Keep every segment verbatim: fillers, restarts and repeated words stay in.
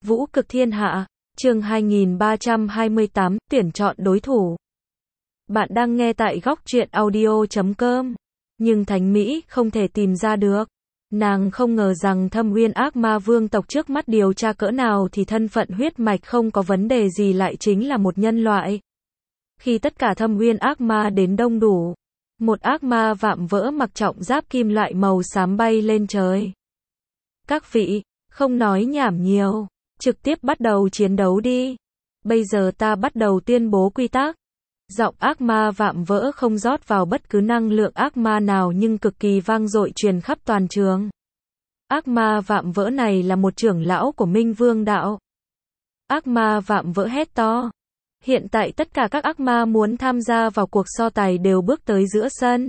Vũ cực thiên hạ, chương hai nghìn ba trăm hai mươi tám, tuyển chọn đối thủ. Bạn đang nghe tại góc truyện audio chấm com. Nhưng Thánh Mỹ không thể tìm ra được. Nàng không ngờ rằng Thâm Uyên ác ma vương tộc trước mắt điều tra cỡ nào thì thân phận huyết mạch không có vấn đề gì lại chính là một nhân loại. Khi tất cả Thâm Uyên ác ma đến đông đủ, một ác ma vạm vỡ mặc trọng giáp kim loại màu xám bay lên trời. Các vị, không nói nhảm nhiều, trực tiếp bắt đầu chiến đấu đi. Bây giờ ta bắt đầu tuyên bố quy tắc. Giọng ác ma vạm vỡ không rót vào bất cứ năng lượng ác ma nào nhưng cực kỳ vang dội truyền khắp toàn trường. Ác ma vạm vỡ này là một trưởng lão của Minh Vương Đạo. Ác ma vạm vỡ hét to. Hiện tại tất cả các ác ma muốn tham gia vào cuộc so tài đều bước tới giữa sân.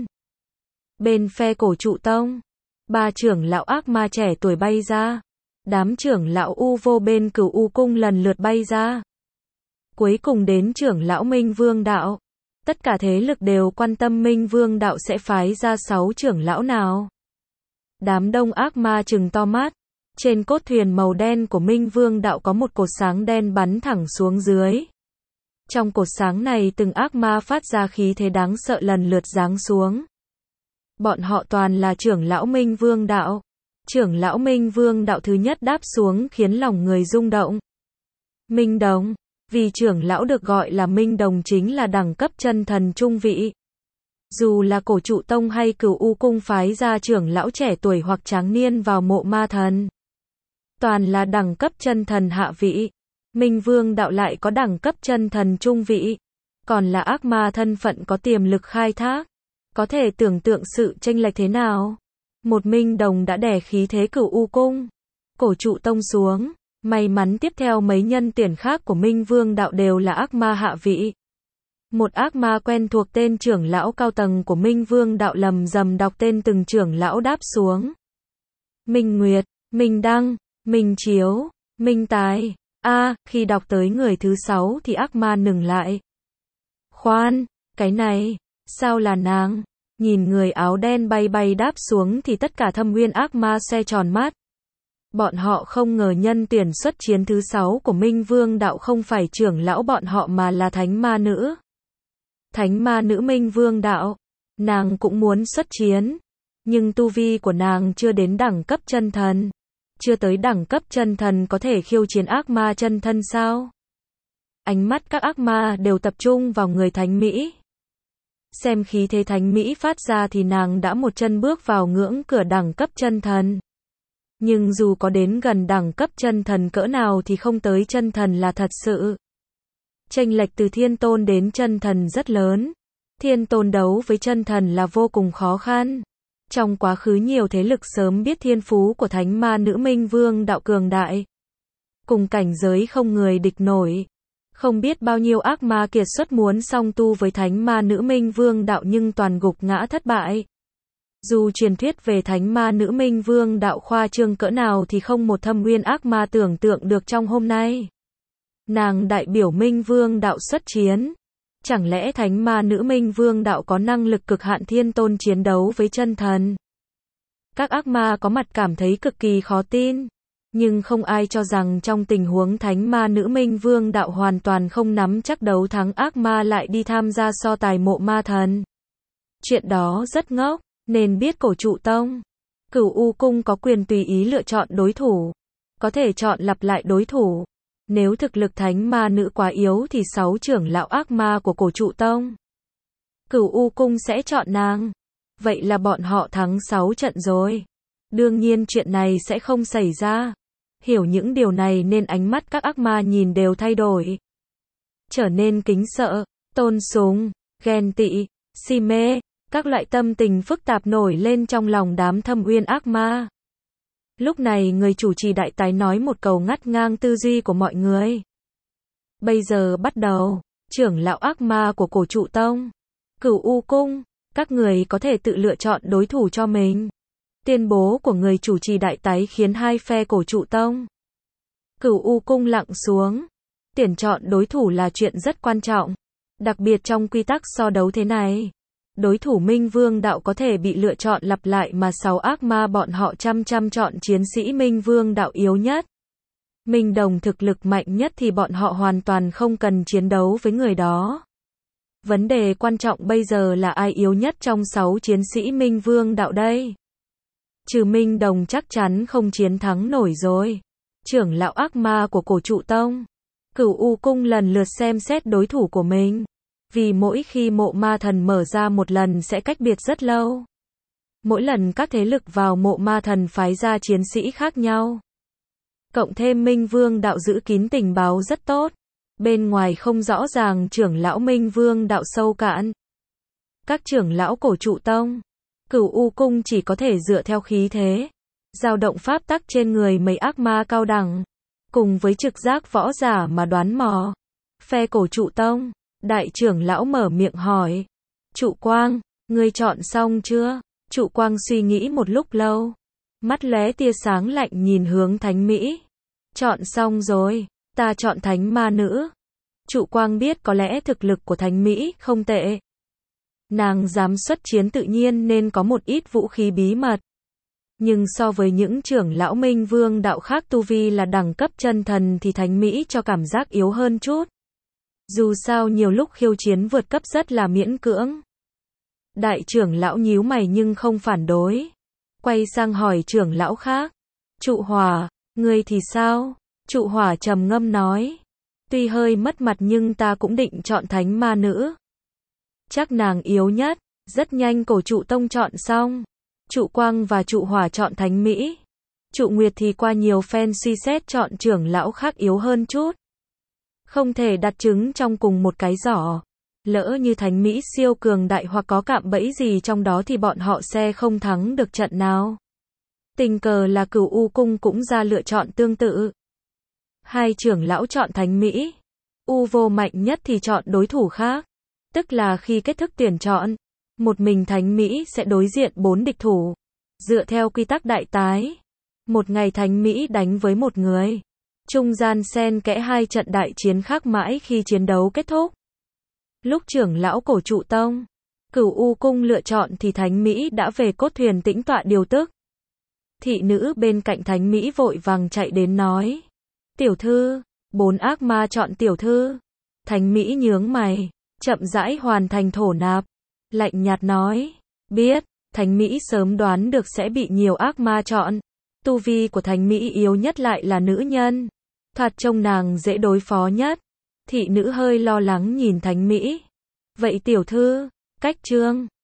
Bên phe Cổ Trụ Tông, ba trưởng lão ác ma trẻ tuổi bay ra. Đám trưởng lão U Vô bên Cửu U Cung lần lượt bay ra. Cuối cùng đến trưởng lão Minh Vương Đạo. Tất cả thế lực đều quan tâm Minh Vương Đạo sẽ phái ra sáu trưởng lão nào. Đám đông ác ma trừng to mắt. Trên cốt thuyền màu đen của Minh Vương Đạo có một cột sáng đen bắn thẳng xuống dưới. Trong cột sáng này từng ác ma phát ra khí thế đáng sợ lần lượt giáng xuống. Bọn họ toàn là trưởng lão Minh Vương Đạo. Trưởng lão Minh Vương Đạo thứ nhất đáp xuống khiến lòng người rung động. Minh Đồng. Vì trưởng lão được gọi là Minh Đồng chính là đẳng cấp chân thần trung vị. Dù là Cổ Trụ Tông hay Cửu U Cung phái ra trưởng lão trẻ tuổi hoặc tráng niên vào mộ ma thần, toàn là đẳng cấp chân thần hạ vị. Minh Vương Đạo lại có đẳng cấp chân thần trung vị. Còn là ác ma thân phận có tiềm lực khai thác. Có thể tưởng tượng sự chênh lệch thế nào. Một Minh Đồng đã đè khí thế Cửu U Cung, Cổ Trụ Tông xuống. May mắn tiếp theo mấy nhân tuyển khác của Minh Vương Đạo đều là ác ma hạ vị. Một ác ma quen thuộc tên trưởng lão cao tầng của Minh Vương Đạo lầm rầm đọc tên từng trưởng lão đáp xuống. Minh Nguyệt, Minh Đăng, Minh Chiếu, Minh Tài. A, à, khi đọc tới người thứ sáu thì ác ma ngừng lại. Khoan, cái này, sao là nàng? Nhìn người áo đen bay bay đáp xuống thì tất cả Thâm Uyên ác ma xoe tròn mắt. Bọn họ không ngờ nhân tuyển xuất chiến thứ sáu của Minh Vương Đạo không phải trưởng lão bọn họ mà là thánh ma nữ. Thánh ma nữ Minh Vương Đạo. Nàng cũng muốn xuất chiến. Nhưng tu vi của nàng chưa đến đẳng cấp chân thần. Chưa tới đẳng cấp chân thần có thể khiêu chiến ác ma chân thân sao? Ánh mắt các ác ma đều tập trung vào người Thánh Mỹ. Xem khí thế Thánh Mỹ phát ra thì nàng đã một chân bước vào ngưỡng cửa đẳng cấp chân thần. Nhưng dù có đến gần đẳng cấp chân thần cỡ nào thì không tới chân thần là thật sự. Chênh lệch từ thiên tôn đến chân thần rất lớn. Thiên tôn đấu với chân thần là vô cùng khó khăn. Trong quá khứ nhiều thế lực sớm biết thiên phú của thánh ma nữ Minh Vương Đạo cường đại. Cùng cảnh giới không người địch nổi. Không biết bao nhiêu ác ma kiệt xuất muốn song tu với thánh ma nữ Minh Vương Đạo nhưng toàn gục ngã thất bại. Dù truyền thuyết về thánh ma nữ Minh Vương Đạo khoa trương cỡ nào thì không một Thâm Uyên ác ma tưởng tượng được trong hôm nay. Nàng đại biểu Minh Vương Đạo xuất chiến. Chẳng lẽ thánh ma nữ Minh Vương Đạo có năng lực cực hạn thiên tôn chiến đấu với chân thần? Các ác ma có mặt cảm thấy cực kỳ khó tin. Nhưng không ai cho rằng trong tình huống thánh ma nữ Minh Vương Đạo hoàn toàn không nắm chắc đấu thắng ác ma lại đi tham gia so tài mộ ma thần. Chuyện đó rất ngốc. Nên biết Cổ Trụ Tông, Cửu U Cung có quyền tùy ý lựa chọn đối thủ. Có thể chọn lặp lại đối thủ. Nếu thực lực thánh ma nữ quá yếu thì sáu trưởng lão ác ma của Cổ Trụ Tông, Cửu U Cung sẽ chọn nàng. Vậy là bọn họ thắng sáu trận rồi. Đương nhiên chuyện này sẽ không xảy ra. Hiểu những điều này nên ánh mắt các ác ma nhìn đều thay đổi. Trở nên kính sợ, tôn sùng, ghen tị, si mê. Các loại tâm tình phức tạp nổi lên trong lòng đám Thâm Uyên ác ma. Lúc này người chủ trì đại tái nói một câu ngắt ngang tư duy của mọi người. Bây giờ bắt đầu, trưởng lão ác ma của Cổ Trụ Tông, Cửu U Cung, các người có thể tự lựa chọn đối thủ cho mình. Tuyên bố của người chủ trì đại tái khiến hai phe Cổ Trụ Tông, Cửu U Cung lặng xuống. Tuyển chọn đối thủ là chuyện rất quan trọng. Đặc biệt trong quy tắc so đấu thế này. Đối thủ Minh Vương Đạo có thể bị lựa chọn lặp lại mà sáu ác ma bọn họ chăm chăm chọn chiến sĩ Minh Vương Đạo yếu nhất. Minh Đồng thực lực mạnh nhất thì bọn họ hoàn toàn không cần chiến đấu với người đó. Vấn đề quan trọng bây giờ là ai yếu nhất trong sáu chiến sĩ Minh Vương đạo đây? Trừ Minh Đồng chắc chắn không chiến thắng nổi rồi. Trưởng lão ác ma của Cổ Trụ Tông, Cửu U Cung lần lượt xem xét đối thủ của mình. Vì mỗi khi mộ ma thần mở ra một lần sẽ cách biệt rất lâu. Mỗi lần các thế lực vào mộ ma thần phái ra chiến sĩ khác nhau. Cộng thêm Minh Vương đạo giữ kín tình báo rất tốt. Bên ngoài không rõ ràng trưởng lão Minh Vương đạo sâu cạn. Các trưởng lão Cổ Trụ Tông, Cửu U Cung chỉ có thể dựa theo khí thế, dao động pháp tắc trên người mấy ác ma cao đẳng, cùng với trực giác võ giả mà đoán mò. Phe Cổ Trụ Tông, đại trưởng lão mở miệng hỏi. Trụ Quang, ngươi chọn xong chưa? Trụ Quang suy nghĩ một lúc lâu. Mắt lóe tia sáng lạnh nhìn hướng Thánh Mỹ. Chọn xong rồi, ta chọn Thánh Ma Nữ. Trụ Quang biết có lẽ thực lực của Thánh Mỹ không tệ. Nàng dám xuất chiến tự nhiên nên có một ít vũ khí bí mật. Nhưng so với những trưởng lão Minh Vương đạo khác tu vi là đẳng cấp chân thần thì Thánh Mỹ cho cảm giác yếu hơn chút. Dù sao nhiều lúc khiêu chiến vượt cấp rất là miễn cưỡng. Đại trưởng lão nhíu mày nhưng không phản đối. Quay sang hỏi trưởng lão khác. Trụ Hỏa, ngươi thì sao? Trụ Hỏa trầm ngâm nói. Tuy hơi mất mặt nhưng ta cũng định chọn Thánh Ma Nữ. Chắc nàng yếu nhất. Rất nhanh Cổ Trụ Tông chọn xong. Trụ Quang và Trụ Hỏa chọn Thánh Mỹ. Trụ Nguyệt thì qua nhiều phen suy xét chọn trưởng lão khác yếu hơn chút. Không thể đặt trứng trong cùng một cái giỏ. Lỡ như Thánh Mỹ siêu cường đại hoặc có cạm bẫy gì trong đó thì bọn họ sẽ không thắng được trận nào. Tình cờ là Cửu U Cung cũng ra lựa chọn tương tự. Hai trưởng lão chọn Thánh Mỹ. U Vô mạnh nhất thì chọn đối thủ khác. Tức là khi kết thúc tuyển chọn, một mình Thánh Mỹ sẽ đối diện bốn địch thủ. Dựa theo quy tắc đại tái, một ngày Thánh Mỹ đánh với một người. Trung gian xen kẽ hai trận đại chiến khác mãi khi chiến đấu kết thúc. Lúc trưởng lão Cổ Trụ Tông, Cửu U Cung lựa chọn thì Thánh Mỹ đã về cốt thuyền tĩnh tọa điều tức. Thị nữ bên cạnh Thánh Mỹ vội vàng chạy đến nói. Tiểu thư, bốn ác ma chọn tiểu thư. Thánh Mỹ nhướng mày, chậm rãi hoàn thành thổ nạp. Lạnh nhạt nói. Biết, Thánh Mỹ sớm đoán được sẽ bị nhiều ác ma chọn. Tu vi của Thánh Mỹ yếu nhất lại là nữ nhân. Thoạt trông nàng dễ đối phó nhất. Thị nữ hơi lo lắng nhìn Thánh Mỹ. Vậy tiểu thư, cách trương,